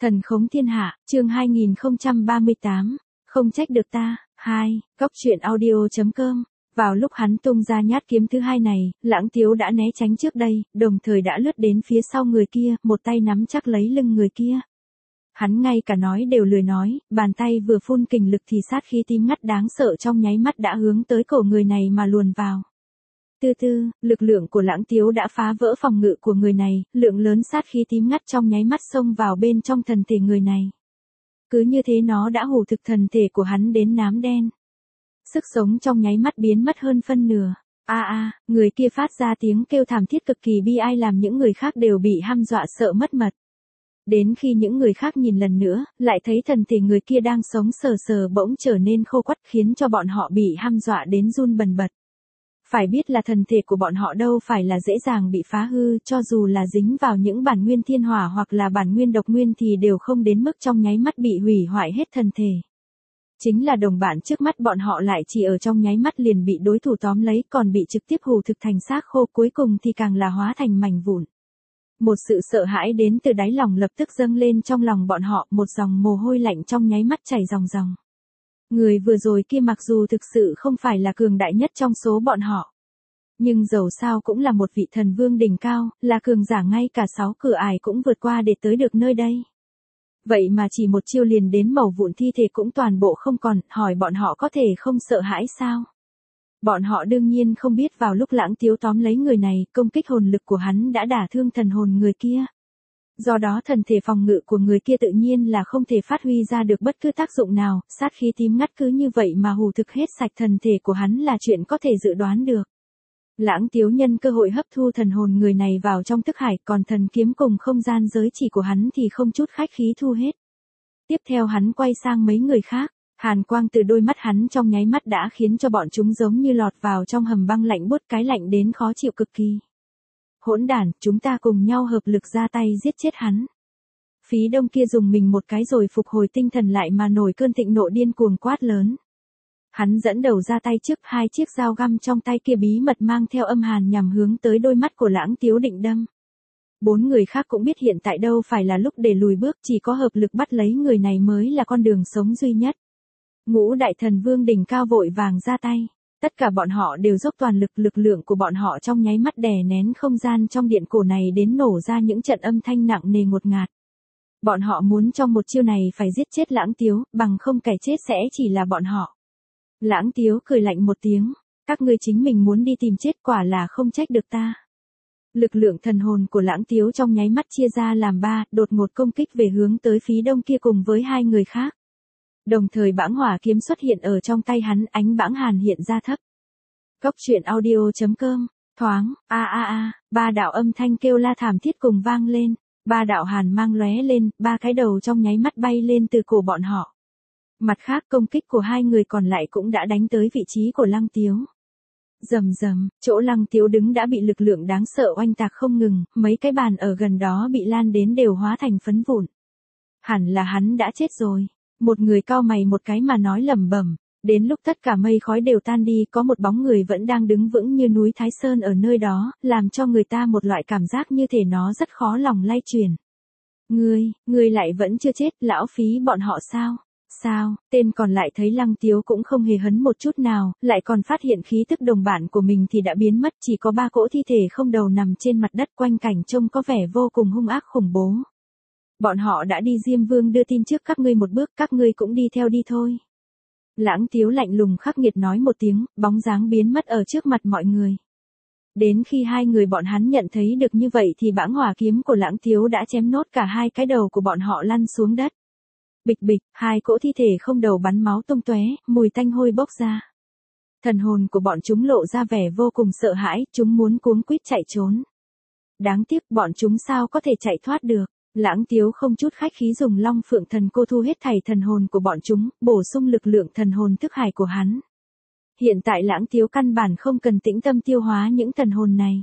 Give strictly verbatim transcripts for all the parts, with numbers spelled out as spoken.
Thần khống thiên hạ, chương hai nghìn không trăm ba mươi tám, không trách được ta, hai, góc truyện audio chấm com. Vào lúc hắn tung ra nhát kiếm thứ hai này, Lãng Tiếu đã né tránh trước đây, đồng thời đã lướt đến phía sau người kia, một tay nắm chắc lấy lưng người kia. Hắn ngay cả nói đều lười nói, bàn tay vừa phun kình lực thì sát khí tím ngắt đáng sợ trong nháy mắt đã hướng tới cổ người này mà luồn vào. Từ từ, lực lượng của Lãng Tiếu đã phá vỡ phòng ngự của người này, lượng lớn sát khí tím ngắt trong nháy mắt xông vào bên trong thần thể người này. Cứ như thế nó đã hủ thực thần thể của hắn đến nám đen. Sức sống trong nháy mắt biến mất hơn phân nửa. A a, người kia phát ra tiếng kêu thảm thiết cực kỳ bi ai làm những người khác đều bị hăm dọa sợ mất mật. Đến khi những người khác nhìn lần nữa, lại thấy thần thể người kia đang sống sờ sờ bỗng trở nên khô quắt khiến cho bọn họ bị hăm dọa đến run bần bật. Phải biết là thần thể của bọn họ đâu phải là dễ dàng bị phá hư, cho dù là dính vào những bản nguyên thiên hỏa hoặc là bản nguyên độc nguyên thì đều không đến mức trong nháy mắt bị hủy hoại hết thần thể. Chính là đồng bạn trước mắt bọn họ lại chỉ ở trong nháy mắt liền bị đối thủ tóm lấy, còn bị trực tiếp hù thực thành xác khô, cuối cùng thì càng là hóa thành mảnh vụn. Một sự sợ hãi đến từ đáy lòng lập tức dâng lên trong lòng bọn họ, một dòng mồ hôi lạnh trong nháy mắt chảy ròng ròng. Người vừa rồi kia mặc dù thực sự không phải là cường đại nhất trong số bọn họ, nhưng dầu sao cũng là một vị thần vương đỉnh cao, là cường giả ngay cả sáu cửa ải cũng vượt qua để tới được nơi đây. Vậy mà chỉ một chiêu liền đến mẩu vụn thi thể cũng toàn bộ không còn, hỏi bọn họ có thể không sợ hãi sao? Bọn họ đương nhiên không biết vào lúc Lãng Tiếu tóm lấy người này, công kích hồn lực của hắn đã đả thương thần hồn người kia. Do đó thần thể phòng ngự của người kia tự nhiên là không thể phát huy ra được bất cứ tác dụng nào, sát khí tím ngắt cứ như vậy mà hù thực hết sạch thần thể của hắn là chuyện có thể dự đoán được. Lãng Tiếu nhân cơ hội hấp thu thần hồn người này vào trong thức hải, còn thần kiếm cùng không gian giới chỉ của hắn thì không chút khách khí thu hết. Tiếp theo hắn quay sang mấy người khác, hàn quang từ đôi mắt hắn trong nháy mắt đã khiến cho bọn chúng giống như lọt vào trong hầm băng lạnh buốt, cái lạnh đến khó chịu cực kỳ. Hỗn đản, chúng ta cùng nhau hợp lực ra tay giết chết hắn. Phí Đông kia dùng mình một cái rồi phục hồi tinh thần lại mà nổi cơn thịnh nộ điên cuồng quát lớn. Hắn dẫn đầu ra tay trước, hai chiếc dao găm trong tay kia bí mật mang theo âm hàn nhằm hướng tới đôi mắt của Lãng Tiếu định đâm. Bốn người khác cũng biết hiện tại đâu phải là lúc để lùi bước, chỉ có hợp lực bắt lấy người này mới là con đường sống duy nhất. Ngũ đại thần vương đỉnh cao vội vàng ra tay. Tất cả bọn họ đều dốc toàn lực, lực lượng của bọn họ trong nháy mắt đè nén không gian trong điện cổ này đến nổ ra những trận âm thanh nặng nề ngột ngạt. Bọn họ muốn trong một chiêu này phải giết chết Lãng Tiếu, bằng không kẻ chết sẽ chỉ là bọn họ. Lãng Tiếu cười lạnh một tiếng, các ngươi chính mình muốn đi tìm chết, quả là không trách được ta. Lực lượng thần hồn của Lãng Tiếu trong nháy mắt chia ra làm ba, đột ngột công kích về hướng tới Phí Đông kia cùng với hai người khác. Đồng thời bãng hỏa kiếm xuất hiện ở trong tay hắn, ánh bãng hàn hiện ra thấp. Góc truyện audio chấm com, thoáng, a a a, ba đạo âm thanh kêu la thảm thiết cùng vang lên, ba đạo hàn mang lóe lên, ba cái đầu trong nháy mắt bay lên từ cổ bọn họ. Mặt khác công kích của hai người còn lại cũng đã đánh tới vị trí của Lăng Tiếu. Rầm rầm, chỗ Lăng Tiếu đứng đã bị lực lượng đáng sợ oanh tạc không ngừng, mấy cái bàn ở gần đó bị lan đến đều hóa thành phấn vụn. Hẳn là hắn đã chết rồi. Một người cau mày một cái mà nói lẩm bẩm, đến lúc tất cả mây khói đều tan đi, có một bóng người vẫn đang đứng vững như núi Thái Sơn ở nơi đó, làm cho người ta một loại cảm giác như thể nó rất khó lòng lay chuyển. Ngươi, ngươi lại vẫn chưa chết, lão Phí bọn họ sao? Sao? Tên còn lại thấy Lăng Tiếu cũng không hề hấn một chút nào, lại còn phát hiện khí tức đồng bạn của mình thì đã biến mất, chỉ có ba cỗ thi thể không đầu nằm trên mặt đất, quanh cảnh trông có vẻ vô cùng hung ác khủng bố. Bọn họ đã đi Diêm Vương đưa tin trước các ngươi một bước, các ngươi cũng đi theo đi thôi. Lãng Tiếu lạnh lùng khắc nghiệt nói một tiếng, bóng dáng biến mất ở trước mặt mọi người. Đến khi hai người bọn hắn nhận thấy được như vậy thì bãng hỏa kiếm của Lãng Tiếu đã chém nốt cả hai cái đầu của bọn họ lăn xuống đất. Bịch bịch, hai cỗ thi thể không đầu bắn máu tung tóe, mùi tanh hôi bốc ra. Thần hồn của bọn chúng lộ ra vẻ vô cùng sợ hãi, chúng muốn cuống quýt chạy trốn. Đáng tiếc bọn chúng sao có thể chạy thoát được. Lãng Tiếu không chút khách khí dùng Long Phượng Thần Cô thu hết thảy thần hồn của bọn chúng, bổ sung lực lượng thần hồn thức hải của hắn. Hiện tại Lãng Tiếu căn bản không cần tĩnh tâm tiêu hóa những thần hồn này.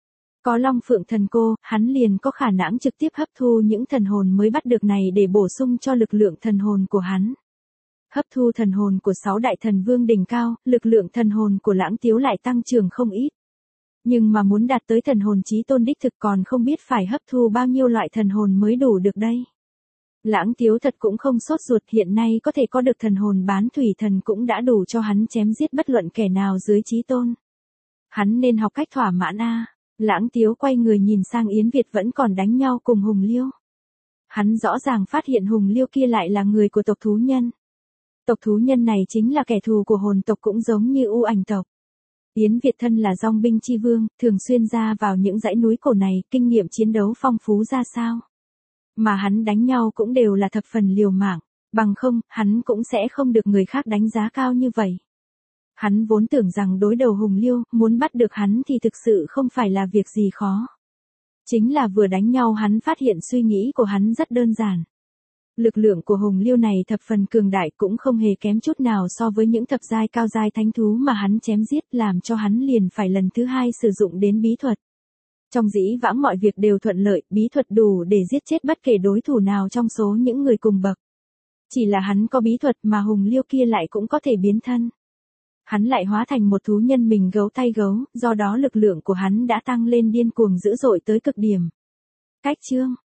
Có Long Phượng Thần Cô, hắn liền có khả năng trực tiếp hấp thu những thần hồn mới bắt được này để bổ sung cho lực lượng thần hồn của hắn. Hấp thu thần hồn của sáu đại thần vương đỉnh cao, lực lượng thần hồn của Lãng Tiếu lại tăng trưởng không ít. Nhưng mà muốn đạt tới thần hồn chí tôn đích thực còn không biết phải hấp thu bao nhiêu loại thần hồn mới đủ được đây. Lãng Tiếu thật cũng không sốt ruột, hiện nay có thể có được thần hồn bán thủy thần cũng đã đủ cho hắn chém giết bất luận kẻ nào dưới chí tôn. Hắn nên học cách thỏa mãn a. Lãng Tiếu quay người nhìn sang Yến Việt vẫn còn đánh nhau cùng Hùng Liêu. Hắn rõ ràng phát hiện Hùng Liêu kia lại là người của tộc thú nhân. Tộc thú nhân này chính là kẻ thù của hồn tộc cũng giống như U Ảnh tộc. Yến Việt thân là dòng binh chi vương, thường xuyên ra vào những dãy núi cổ này, kinh nghiệm chiến đấu phong phú ra sao. Mà hắn đánh nhau cũng đều là thập phần liều mạng, bằng không, hắn cũng sẽ không được người khác đánh giá cao như vậy. Hắn vốn tưởng rằng đối đầu Hùng Liêu, muốn bắt được hắn thì thực sự không phải là việc gì khó. Chính là vừa đánh nhau hắn phát hiện suy nghĩ của hắn rất đơn giản. Lực lượng của Hùng Liêu này thập phần cường đại cũng không hề kém chút nào so với những thập giai cao giai thánh thú mà hắn chém giết, làm cho hắn liền phải lần thứ hai sử dụng đến bí thuật. Trong dĩ vãng mọi việc đều thuận lợi, bí thuật đủ để giết chết bất kể đối thủ nào trong số những người cùng bậc. Chỉ là hắn có bí thuật mà Hùng Liêu kia lại cũng có thể biến thân. Hắn lại hóa thành một thú nhân mình gấu tay gấu, do đó lực lượng của hắn đã tăng lên điên cuồng dữ dội tới cực điểm. Cách chương